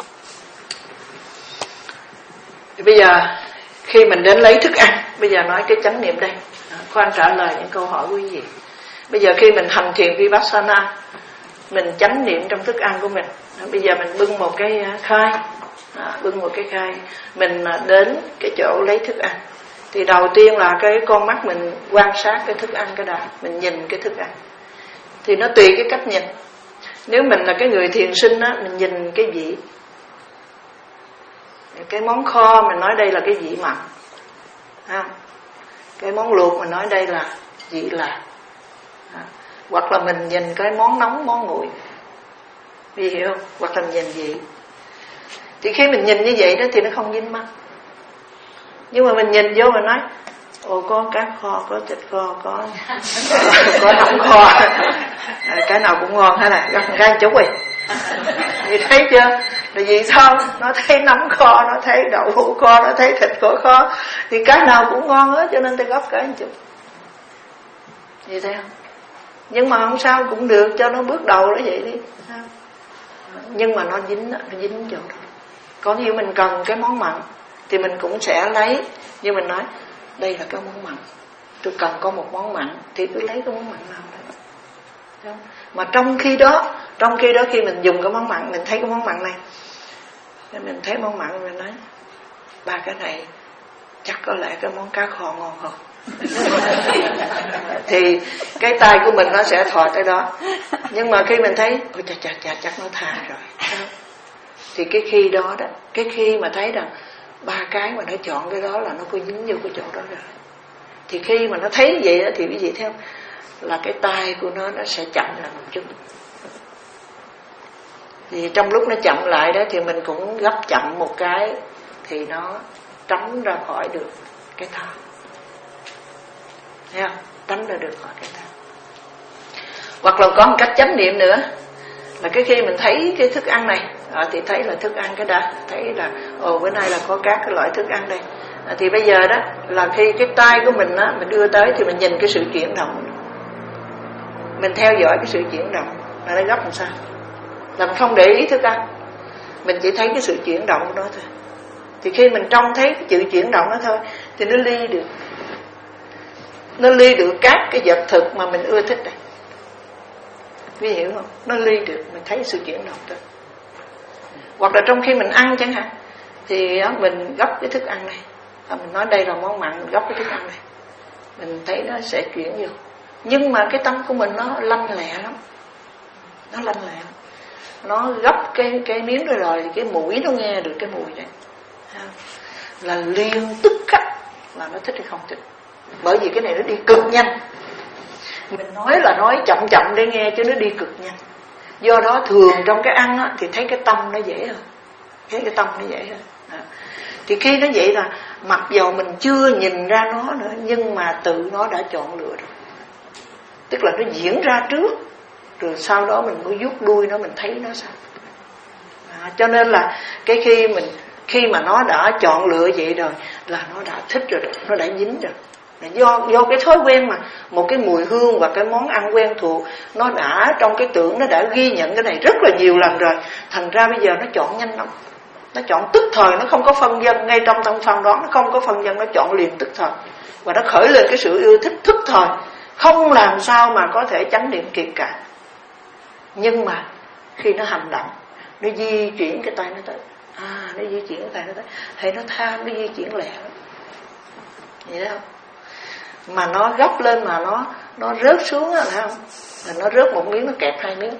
Bây giờ khi mình đến lấy thức ăn, bây giờ nói cái chánh niệm đây. Khoan trả lời những câu hỏi quý vị. Bây giờ khi mình hành thiền Vipassana, mình chánh niệm trong thức ăn của mình. Bây giờ mình bưng một cái khai, bưng một cái khai, mình đến cái chỗ lấy thức ăn. Thì đầu tiên là cái con mắt mình quan sát cái thức ăn cái đã, mình nhìn cái thức ăn. Thì nó tùy cái cách nhìn. Nếu mình là cái người thiền sinh á, mình nhìn cái vị. Cái món kho mình nói đây là cái vị mặn, ha. Cái món luộc mình nói đây là vị lạc, ha. Hoặc là mình nhìn cái món nóng món nguội, vì hiểu không? Hoặc là mình nhìn vị. Thì khi mình nhìn như vậy đó thì nó không dính mắt. Nhưng mà mình nhìn vô mình nói ồ, có cá kho, có thịt kho, có có nóng kho, cái nào cũng ngon hết này, gấp cái chút rồi. Thì thấy chưa? Là vì sao? Nó thấy nấm kho, nó thấy đậu hũ kho, nó thấy thịt của kho, thì cái nào cũng ngon hết, cho nên tôi gấp cái chút. Vậy thấy không? Nhưng mà không sao, cũng được, cho nó bước đầu nó vậy đi. Nhưng mà nó dính, nó dính chỗ đó. Có như mình cần cái món mặn thì mình cũng sẽ lấy, như mình nói đây là cái món mặn, tôi cần có một món mặn thì cứ lấy cái món mặn nào đó. Mà trong khi đó, trong khi đó khi mình dùng cái món mặn, mình thấy cái món mặn này, mình thấy món mặn mình nói ba cái này chắc có lẽ cái món cá kho ngon hơn. Thì cái tay của mình nó sẽ thò tới đó. Nhưng mà khi mình thấy ôi chà chà chà chắc nó thà rồi, thì cái khi đó đó, cái khi mà thấy rằng ba cái mà nó chọn cái đó là nó có dính vô cái chỗ đó rồi, thì khi mà nó thấy vậy đó thì quý vị thấy không, là cái tay của nó nó sẽ chậm lại một chút. Thì trong lúc nó chậm lại đó thì mình cũng gấp chậm một cái, thì nó tránh ra khỏi được cái tham. Thấy không? Tránh ra được khỏi cái tham. Hoặc là có một cách chánh niệm nữa, là cái khi mình thấy cái thức ăn này, à, thì thấy là thức ăn cái đã, thấy là ồ bữa nay là có các cái loại thức ăn đây, à, thì bây giờ đó là khi cái tay của mình á, mình đưa tới thì mình nhìn cái sự chuyển động, mình theo dõi cái sự chuyển động là nó gấp làm sao, là mình không để ý thức ăn, mình chỉ thấy cái sự chuyển động của nó thôi. Thì khi mình trông thấy cái sự chuyển động đó thôi thì nó ly được, nó ly được các cái vật thực mà mình ưa thích này. Quý hiểu không? Nó ly được, mình thấy sự chuyển động thôi. Hoặc là trong khi mình ăn chẳng hạn, thì đó, mình gấp cái thức ăn này, à, mình nói đây là món mặn, mình gấp cái thức ăn này, mình thấy nó sẽ chuyển vô. Nhưng mà cái tâm của mình nó lanh lẹ lắm, nó lanh lẹ lắm. Nó gấp cái cái miếng rồi rồi, cái mũi nó nghe được cái mùi đấy, là liền tức khắc là nó thích hay không thích. Bởi vì cái này nó đi cực nhanh. Mình nói là nói chậm chậm để nghe, chứ nó đi cực nhanh. Do đó thường trong cái ăn á, thì thấy cái tâm nó dễ hơn, thấy cái tâm nó dễ hơn. À. Thì khi nó vậy là mặc dầu mình chưa nhìn ra nó nữa, nhưng mà tự nó đã chọn lựa rồi. Tức là nó diễn ra trước, rồi sau đó mình mới vuốt đuôi nó, mình thấy nó sao. À, cho nên là cái khi mình khi mà nó đã chọn lựa vậy rồi là nó đã thích rồi, nó đã dính rồi. Do, do cái thói quen mà, một cái mùi hương và cái món ăn quen thuộc, nó đã trong cái tưởng nó đã ghi nhận cái này rất là nhiều lần rồi. Thành ra bây giờ nó chọn nhanh lắm, nó chọn tức thời, nó không có phân vân. Ngay trong tâm phân đoán nó không có phân vân, nó chọn liền tức thời. Và nó khởi lên cái sự yêu thích tức thời, không làm sao mà có thể chánh niệm kịp cả. Nhưng mà khi nó hành động, nó di chuyển cái tay nó tới, à, nó di chuyển cái tay nó tới, hay nó tham, nó di chuyển lẹ lắm. Vậy đó không? Mà nó gấp lên mà nó nó rớt xuống á, phải không? Là nó rớt một miếng, nó kẹp hai miếng.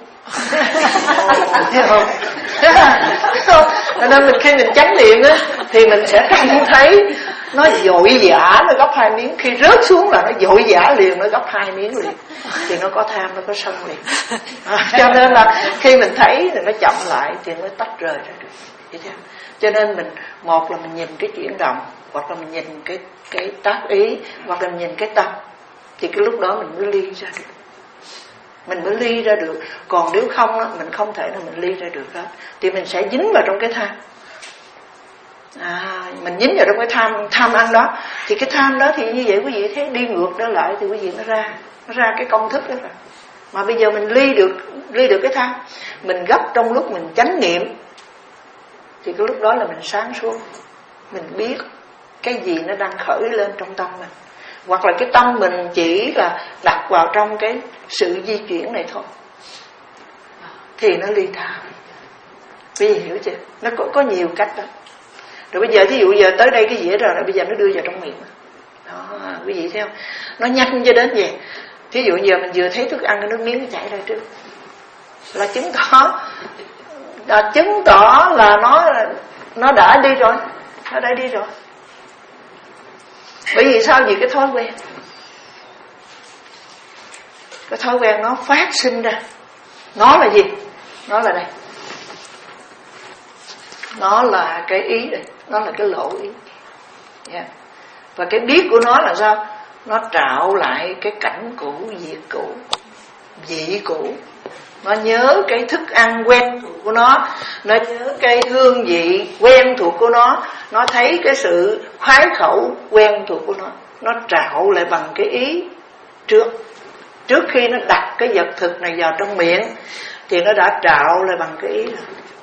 Thấy không? Cho nên mình khi mình chánh niệm á thì mình sẽ không thấy nó dội dã nó gấp hai miếng, khi rớt xuống là nó dội dã liền, nó gấp hai miếng liền, thì nó có tham, nó có sân liền. À, cho nên là khi mình thấy thì nó chậm lại thì mới tách rời ra được. Vậy theo. Cho nên mình một là mình nhìn cái chuyển động, hoặc là mình nhìn cái cái tác ý, hoặc là mình nhìn cái tâm, thì cái lúc đó mình mới ly ra được, mình mới ly ra được. Còn nếu không á, mình không thể nào mình ly ra được hết, thì mình sẽ dính vào trong cái tham. À, mình dính vào trong cái tham tham ăn đó, thì cái tham đó thì như vậy quý vị thấy đi ngược trở lại thì quý vị nó ra nó ra cái công thức đó rồi. Mà bây giờ mình ly được ly được cái tham, mình gấp trong lúc mình chánh niệm, thì cái lúc đó là mình sáng suốt, mình biết cái gì nó đang khởi lên trong tâm mình, hoặc là cái tâm mình chỉ là đặt vào trong cái sự di chuyển này thôi, thì nó ly tham. Quý vị hiểu chưa? Nó có, có nhiều cách đó. Rồi bây giờ thí dụ giờ tới đây cái dĩa rồi, rồi bây giờ nó đưa vào trong miệng đó, quý vị thấy không? Nó nhanh cho đến vậy. Thí dụ giờ mình vừa thấy thức ăn, cái nước miếng nó chảy ra trước, là chứng tỏ là chứng tỏ là nó nó đã đi rồi, nó đã đi rồi. Bởi vì sao? Vì cái thói quen, cái thói quen nó phát sinh ra. Nó là gì? Nó là đây, nó là cái ý đây, nó là cái lộ ý. Yeah. Và cái biết của nó là sao? Nó trạo lại cái cảnh cũ, việc cũ, vị cũ. Nó nhớ cái thức ăn quen thuộc của nó, nó nhớ cái hương vị quen thuộc của nó, nó thấy cái sự khoái khẩu quen thuộc của nó. Nó trạo lại bằng cái ý trước. Trước khi nó đặt cái vật thực này vào trong miệng, thì nó đã trạo lại bằng cái ý rồi.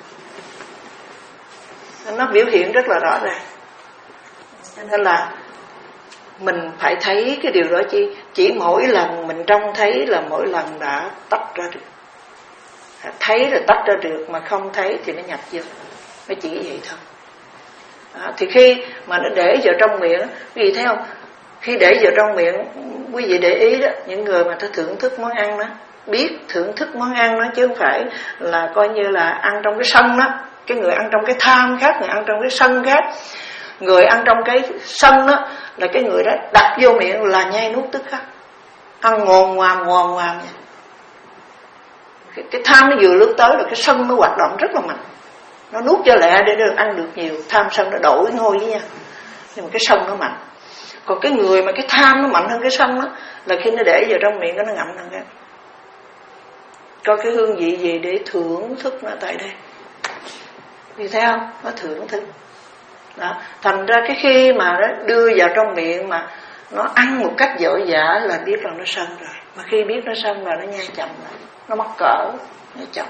Nó biểu hiện rất là rõ ràng. Cho nên là mình phải thấy cái điều đó chi. Chỉ mỗi lần mình trông thấy là mỗi lần đã tách ra được. Thấy rồi tách ra được, mà không thấy thì nó nhập vô. Nó chỉ vậy thôi. Đó, thì khi mà nó để vào trong miệng, quý vị thấy không? Khi để vào trong miệng, quý vị để ý đó, những người mà ta thưởng thức món ăn đó, biết thưởng thức món ăn đó, chứ không phải là coi như là ăn trong cái sân đó. Cái người ăn trong cái tham khác, người ăn trong cái sân khác. Người ăn trong cái sân đó là cái người đó đặt vô miệng là nhai nuốt tức khắc, ăn ngồm ngoàm ngồm ngoàm nha. Cái, cái tham nó vừa lướt tới là cái sân nó hoạt động rất là mạnh, nó nuốt cho lẹ để được ăn được nhiều. Tham sân nó đổi ngôi với nhau, nhưng mà cái sân nó mạnh. Còn cái người mà cái tham nó mạnh hơn cái sân đó, là khi nó để vào trong miệng nó ngậm hơn cái, có cái hương vị gì để thưởng thức nó tại đây. Vì thấy không? Nó thưởng thức đó. Thành ra cái khi mà nó đưa vào trong miệng mà nó ăn một cách dội dã là biết là nó sân rồi. Mà khi biết nó sân rồi nó nhai chậm lại, nó mắc cỡ, nó chậm.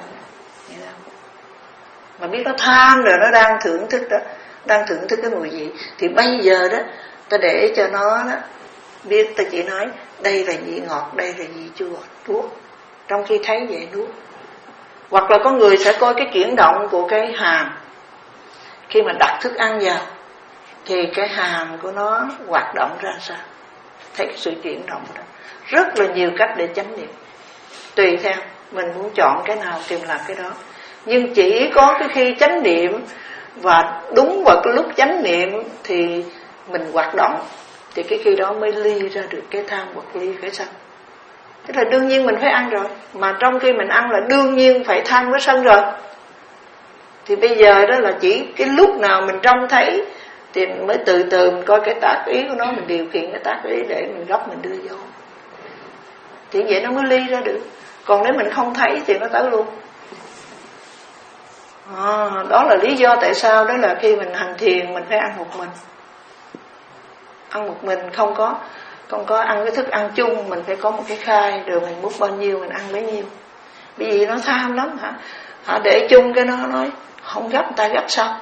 Mà biết nó tham rồi, nó đang thưởng thức đó, đang thưởng thức cái mùi vị. Thì bây giờ đó ta để cho nó đó biết, ta chỉ nói đây là vị ngọt, đây là vị chua, nuốt. Trong khi thấy vậy nuốt. Hoặc là có người sẽ coi cái chuyển động của cái hàm. Khi mà đặt thức ăn vào thì cái hàm của nó hoạt động ra sao, thấy cái sự chuyển động đó. Rất là nhiều cách để chánh niệm, tùy theo mình muốn chọn cái nào thì làm cái đó. Nhưng chỉ có cái khi chánh niệm và đúng vào cái lúc chánh niệm thì mình hoạt động, thì cái khi đó mới ly ra được cái tham hoặc ly cái sân. Tức là đương nhiên mình phải ăn rồi, mà trong khi mình ăn là đương nhiên phải tham với sân rồi. Thì bây giờ đó là chỉ cái lúc nào mình trông thấy thì mình mới từ từ mình coi cái tác ý của nó, mình điều khiển cái tác ý để mình gấp mình đưa vô. Thì vậy nó mới ly ra được. Còn nếu mình không thấy thì nó tới luôn. À, đó là lý do tại sao đó là khi mình hành thiền mình phải ăn một mình. Ăn một mình không có không có ăn cái thức ăn chung, mình phải có một cái khai, rồi mình múc bao nhiêu mình ăn bấy nhiêu. Bởi vì nó tham lắm hả? Họ để chung cái nó nói không gấp, người ta gấp sao?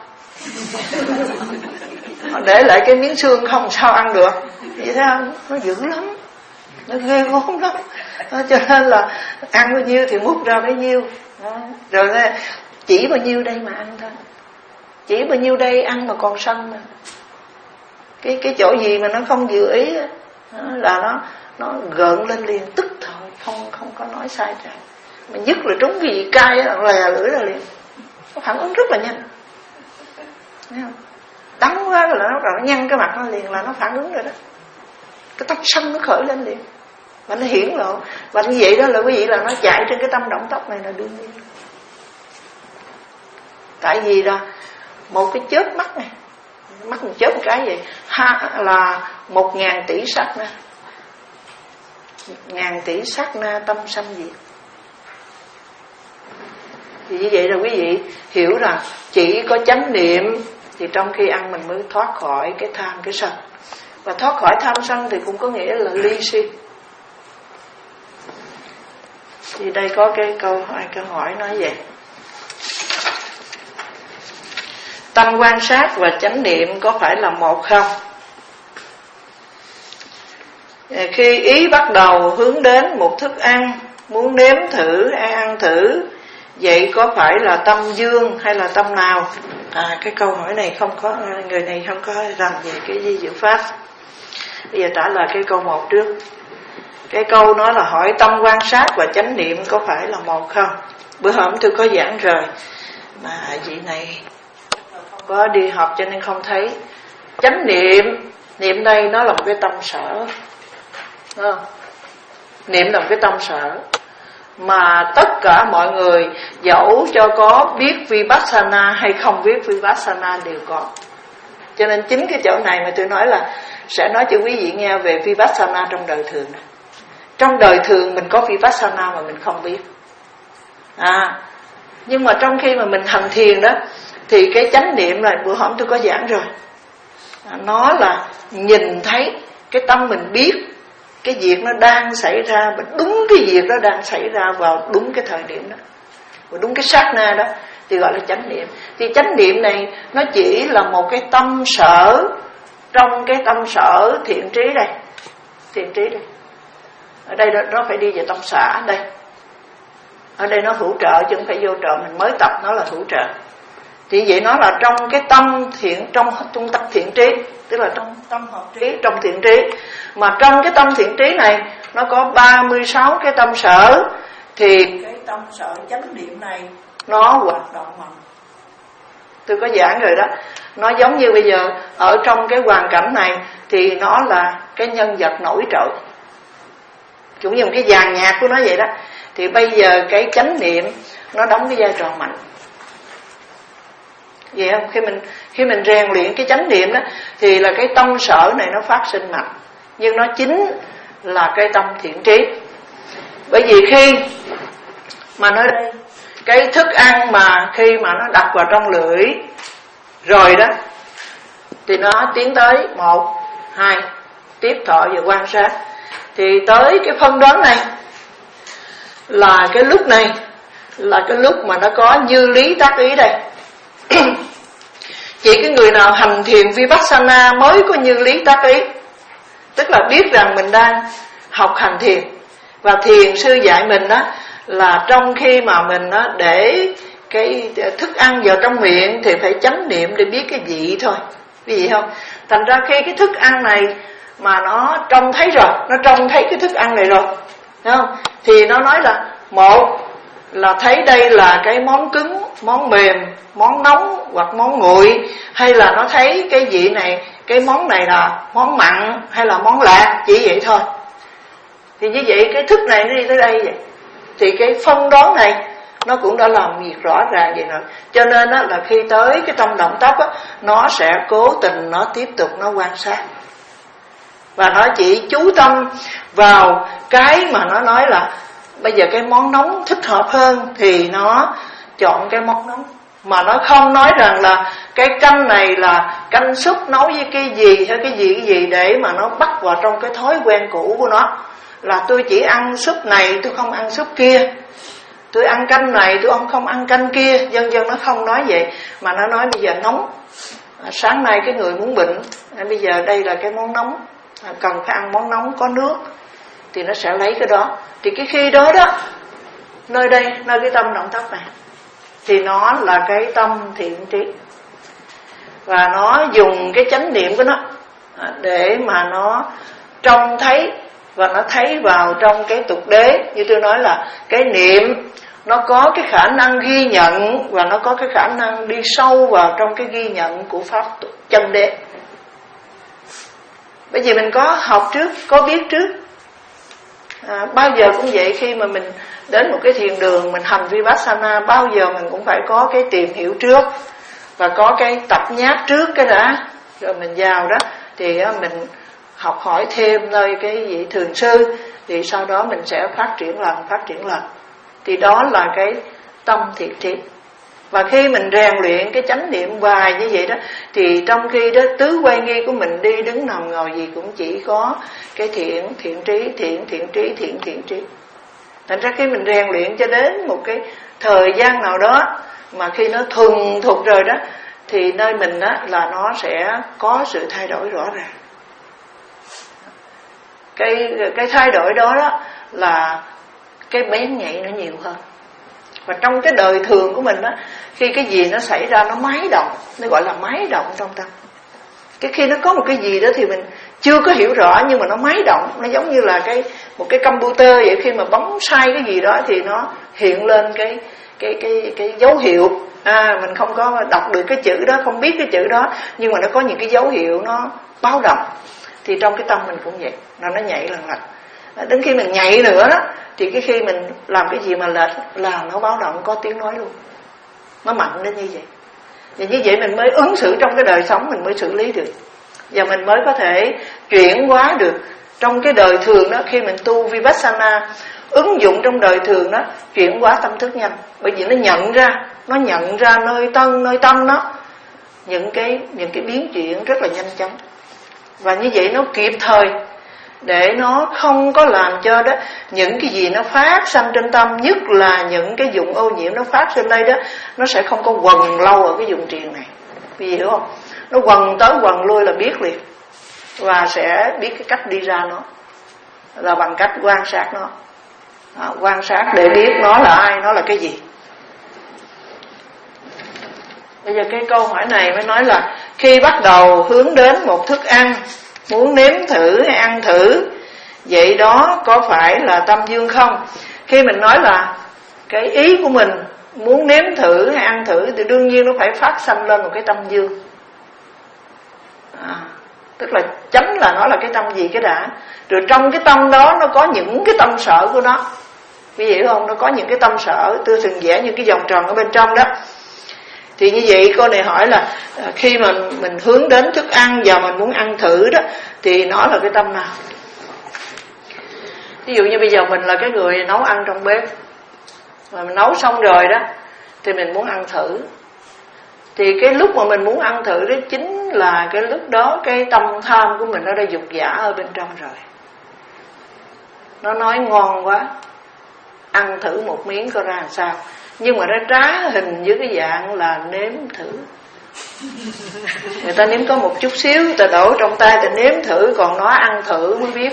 Họ để lại cái miếng xương không sao ăn được. Vậy thấy không? Nó dữ lắm, nó ghê gớm lắm. Đó, cho nên là ăn bao nhiêu thì múc ra bấy nhiêu. Đó. Rồi chỉ bao nhiêu đây mà ăn thôi, chỉ bao nhiêu đây ăn mà còn sân mà. Cái cái chỗ gì mà nó không vừa ý đó, là nó nó gợn lên liền tức thôi, không không có nói sai trái. Mà nhất là trúng cái gì cay là lè lưỡi ra liền, nó phản ứng rất là nhanh. Thấy không? đắng quá là nó, nó nhăn cái mặt nó liền, là nó phản ứng rồi đó, cái tóc xanh nó khởi lên liền và nó hiển lộ. Và như vậy đó là quý vị, là nó chạy trên cái tâm động tóc này là đương nhiên. Tại vì là một cái chớp mắt này, mắt một chớp một cái vậy ha, là một ngàn tỷ sát na, ngàn tỷ sát na tâm sanh diệt. Thì như vậy là quý vị hiểu rằng chỉ có chánh niệm thì trong khi ăn mình mới thoát khỏi cái tham cái sân. Và thoát khỏi tham sân thì cũng có nghĩa là ly si. Thì đây có cái câu hỏi, câu hỏi nói vậy: tâm quan sát và chánh niệm có phải là một không? Khi ý bắt đầu hướng đến một thức ăn, muốn nếm thử hay ăn thử, vậy có phải là tâm dương hay là tâm nào? À, cái câu hỏi này không có, người này không có rành về cái di diệu pháp. Bây giờ trả lời cái câu một trước. Cái câu nói là hỏi tâm quan sát và chánh niệm có phải là một không? Bữa hôm tôi có giảng rồi, mà vị này không có đi học cho nên không thấy. Chánh niệm, niệm đây nó là một cái tâm sở, đúng không? Niệm là một cái tâm sở mà tất cả mọi người dẫu cho có biết Vipassana hay không biết Vipassana đều có. Cho nên chính cái chỗ này mà tôi nói là sẽ nói cho quý vị nghe về Vipassana trong đời thường này. Trong đời thường mình có Vipassana mà mình không biết. À, nhưng mà trong khi mà mình hành thiền đó thì cái chánh niệm là bữa hôm tôi có giảng rồi. À, nó là nhìn thấy cái tâm mình biết cái việc nó đang xảy ra, và đúng cái việc đó đang xảy ra vào đúng cái thời điểm đó, và đúng cái sát na đó thì gọi là chánh niệm. Thì chánh niệm này nó chỉ là một cái tâm sở trong cái tâm sở thiện trí đây, thiện trí đây. Ở đây nó phải đi về tâm xã đây. Ở đây nó hỗ trợ chứ không phải vô trợ, mình mới tập nó là hỗ trợ. Thì vậy nó là trong cái tâm thiện, trong trung tâm thiện trí, tức là trong tâm hợp trí, trong thiện trí. Mà trong cái tâm thiện trí này nó có ba mươi sáu cái tâm sở, thì cái tâm sở chánh niệm này nó hoạt động mạnh. Tôi có giảng rồi đó. Nó giống như bây giờ ở trong cái hoàn cảnh này thì nó là cái nhân vật nổi trội, cũng như một cái dàn nhạc của nó vậy đó. Thì bây giờ cái chánh niệm nó đóng cái vai trò mạnh. Vậy không? Khi mình khi mình rèn luyện cái chánh niệm đó thì là cái tâm sở này nó phát sinh mạnh, nhưng nó chính là cái tâm thiện trí. Bởi vì khi mà nói đây, cái thức ăn mà khi mà nó đặt vào trong lưỡi rồi đó thì nó tiến tới một, hai, tiếp thọ và quan sát. Thì tới cái phân đoán này là cái lúc này là cái lúc mà nó có như lý tác ý đây. Chỉ cái người nào hành thiền Vipassana mới có như lý tác ý, tức là biết rằng mình đang học hành thiền. Và thiền sư dạy mình đó là trong khi mà mình đó để cái thức ăn vào trong miệng thì phải chánh niệm để biết cái vị thôi, vì vậy không? Thành ra khi cái thức ăn này mà nó trông thấy rồi, nó trông thấy cái thức ăn này rồi, đúng không? Thì nó nói là một là thấy đây là cái món cứng, món mềm, món nóng hoặc món nguội, hay là nó thấy cái vị này, cái món này là món mặn hay là món lạc, chỉ vậy thôi. Thì như vậy cái thức này nó đi tới đây vậy. Thì cái phân đoán này nó cũng đã làm việc rõ ràng vậy rồi. Cho nên đó là khi tới cái tâm động tóc á, nó sẽ cố tình nó tiếp tục nó quan sát. Và nó chỉ chú tâm vào cái mà nó nói là bây giờ cái món nóng thích hợp hơn thì nó chọn cái món nóng. Mà nó không nói rằng là cái canh này là canh súp nấu với cái gì hay cái gì cái gì, để mà nó bắt vào trong cái thói quen cũ của nó. Là tôi chỉ ăn súp này, tôi không ăn súp kia. Tôi ăn canh này, tôi không không ăn canh kia. Dân dân nó không nói vậy. Mà nó nói bây giờ nóng, à, sáng nay cái người muốn bệnh, à, bây giờ đây là cái món nóng, à, cần phải ăn món nóng có nước, thì nó sẽ lấy cái đó. Thì cái khi đó đó, nơi đây, nơi cái tâm động tóc này, thì nó là cái tâm thiện trí. Và nó dùng cái chánh niệm của nó để mà nó trông thấy, và nó thấy vào trong cái tục đế. Như tôi nói là cái niệm nó có cái khả năng ghi nhận, và nó có cái khả năng đi sâu vào trong cái ghi nhận của pháp chân đế. Bởi vì mình có học trước, có biết trước. À, bao giờ cũng vậy, khi mà mình đến một cái thiền đường, mình hành Vipassana, bao giờ mình cũng phải có cái tìm hiểu trước và có cái tập nháp trước cái đã, rồi mình vào đó thì mình học hỏi thêm nơi cái vị thường sư, thì sau đó mình sẽ phát triển lần, phát triển lần. Thì đó là cái tâm thiện tri. Và khi mình rèn luyện cái chánh niệm hoài như vậy đó, thì trong khi đó tứ quay nghi của mình đi đứng nằm ngồi gì cũng chỉ có cái thiện, thiện trí, thiện, thiện trí, thiện, thiện trí. Thành ra khi mình rèn luyện cho đến một cái thời gian nào đó, mà khi nó thuần thục rồi đó, thì nơi mình đó là nó sẽ có sự thay đổi rõ ràng. Cái, cái thay đổi đó, đó là cái bén nhạy nó nhiều hơn. Và trong cái đời thường của mình á, khi cái gì nó xảy ra nó máy động, nó gọi là máy động trong tâm. Cái khi nó có một cái gì đó thì mình chưa có hiểu rõ, nhưng mà nó máy động, nó giống như là cái một cái computer vậy, khi mà bấm sai cái gì đó thì nó hiện lên cái cái cái cái dấu hiệu. À, mình không có đọc được cái chữ đó, không biết cái chữ đó, nhưng mà nó có những cái dấu hiệu nó báo động. Thì trong cái tâm mình cũng vậy, nó nó nhảy lần lần. Đến khi mình nhảy nữa đó, thì cái khi mình làm cái gì mà lệch là nó báo động, có tiếng nói luôn. Nó mạnh đến như vậy. Và như vậy mình mới ứng xử trong cái đời sống, mình mới xử lý được. Và mình mới có thể chuyển hóa được trong cái đời thường đó. Khi mình tu Vipassana, ứng dụng trong đời thường đó, chuyển hóa tâm thức nhanh. Bởi vì nó nhận ra, nó nhận ra nơi tân, nơi tâm nó những cái, những cái biến chuyển rất là nhanh chóng. Và như vậy nó kịp thời, để nó không có làm cho đó những cái gì nó phát sanh trên tâm, nhất là những cái dụng ô nhiễm nó phát sinh đây đó, nó sẽ không có quần lâu ở cái vùng triền này. Vì hiểu không? Nó quần tới quần lui là biết liền, và sẽ biết cái cách đi ra nó là bằng cách quan sát nó. À, quan sát để biết nó là ai, nó là cái gì. Bây giờ cái câu hỏi này mới nói là khi bắt đầu hướng đến một thức ăn, muốn nếm thử hay ăn thử, vậy đó có phải là tâm dương không? Khi mình nói là cái ý của mình muốn nếm thử hay ăn thử, thì đương nhiên nó phải phát sanh lên một cái tâm dương. À, tức là chánh là nó là cái tâm gì cái đã. Rồi trong cái tâm đó nó có những cái tâm sở của nó. Quý vị hiểu không? Nó có những cái tâm sở, tôi thường vẽ những cái vòng tròn ở bên trong đó. Thì như vậy cô này hỏi là khi mà mình hướng đến thức ăn và mình muốn ăn thử đó, thì nó là cái tâm nào? Ví dụ như bây giờ mình là cái người nấu ăn trong bếp, mà mình nấu xong rồi đó, thì mình muốn ăn thử. Thì cái lúc mà mình muốn ăn thử đó chính là cái lúc đó cái tâm tham của mình nó đã dục dã ở bên trong rồi. Nó nói ngon quá, ăn thử một miếng coi ra làm sao. Nhưng mà nó trá hình với cái dạng là nếm thử. Người ta nếm có một chút xíu, người ta đổ trong tay, ta nếm thử, còn nó ăn thử mới biết.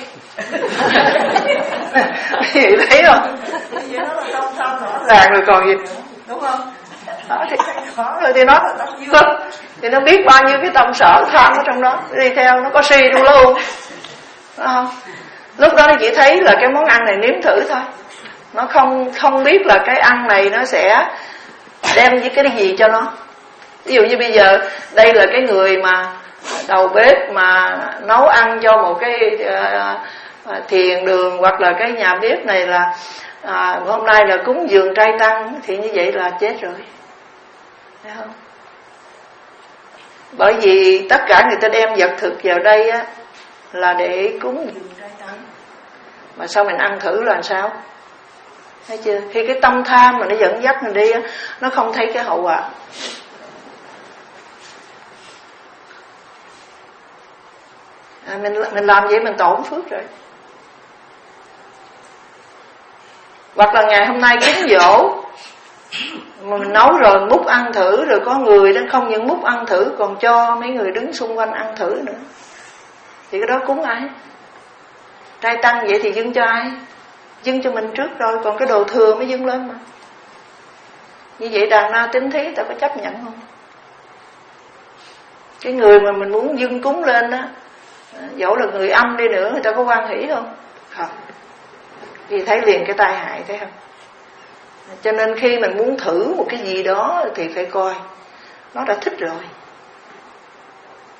Vậy thấy không? Vậy nó là tâm tham rõ ràng rồi còn gì, đúng không? Đó thì, đó, rồi thì nó thì nó biết bao nhiêu cái tâm sở tham ở trong đó, đi theo nó có si trong luôn, đúng không? Lúc đó nó chỉ thấy là cái món ăn này nếm thử thôi, nó không không biết là cái ăn này nó sẽ đem với cái gì cho nó. Ví dụ như bây giờ đây là cái người mà đầu bếp mà nấu ăn cho một cái uh, thiền đường, hoặc là cái nhà bếp này là uh, hôm nay là cúng dường trai tăng, thì như vậy là chết rồi, thấy không? Bởi vì tất cả người ta đem vật thực vào đây á là để cúng dường trai tăng, mà sao mình ăn thử là làm sao? Thấy chưa? Khi cái tâm tham mà nó dẫn dắt mình đi á, nó không thấy cái hậu quả. À, mình mình làm vậy mình tổn phước rồi. Hoặc là ngày hôm nay cúng giỗ mà mình nấu rồi múc ăn thử, rồi có người đó không những múc ăn thử còn cho mấy người đứng xung quanh ăn thử nữa, thì cái đó cúng ai? Trai tăng vậy thì dâng cho ai? Dâng cho mình trước rồi, còn cái đồ thừa mới dâng lên mà. Như vậy đàn na tín thí ta có chấp nhận không? Cái người mà mình muốn dâng cúng lên đó, dẫu là người âm đi nữa, người ta có hoan hỷ không? Không. Vì thấy liền cái tai hại, thấy không? Cho nên khi mình muốn thử một cái gì đó thì phải coi nó đã thích rồi.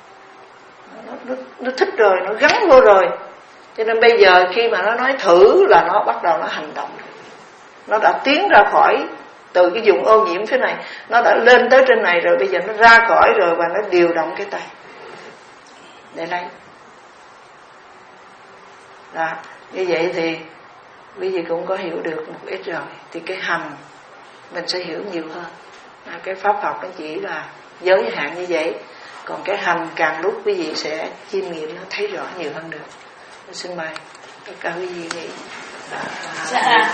nó, nó, nó thích rồi, nó gắn vô rồi. Cho nên bây giờ khi mà nó nói thử là nó bắt đầu nó hành động. Nó đã tiến ra khỏi từ cái vùng ô nhiễm phía này, nó đã lên tới trên này rồi, bây giờ nó ra khỏi rồi và nó điều động cái tay để lấy. Đó, như vậy thì quý vị cũng có hiểu được một ít rồi. Thì cái hành mình sẽ hiểu nhiều hơn. À, cái pháp học nó chỉ là giới hạn như vậy, còn cái hành càng lúc quý vị sẽ chiêm nghiệm, nó thấy rõ nhiều hơn được. Tôi xin mời tất cả quý vị nghĩ. Dạ.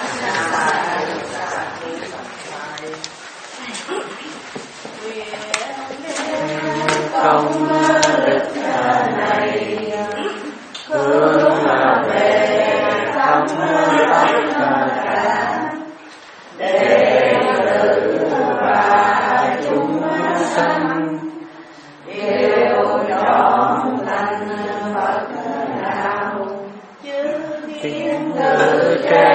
Công đức này hướng về thăm tất cả đệ tử và chúng sanh yêu trọn lành Phật đạo chư thiên tử trên